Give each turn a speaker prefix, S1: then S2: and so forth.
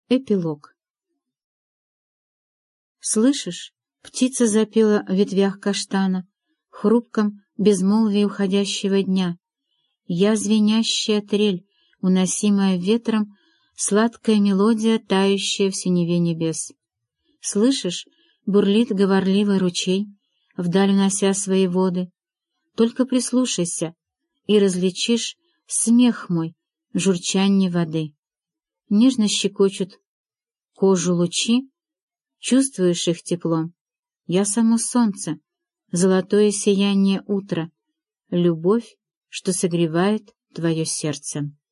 S1: Эпилог. Слышишь, птица запела в ветвях каштана, в хрупком безмолвии уходящего дня. Я звенящая трель, уносимая ветром, сладкая мелодия, тающая в синеве небес. Слышишь, бурлит говорливый ручей, вдаль унося свои воды. Только прислушайся, и различишь смех мой в журчанье воды. Нежно щекочут кожу лучи, чувствуешь их теплом. Я само солнце, золотое сияние утра, любовь, что согревает твое сердце.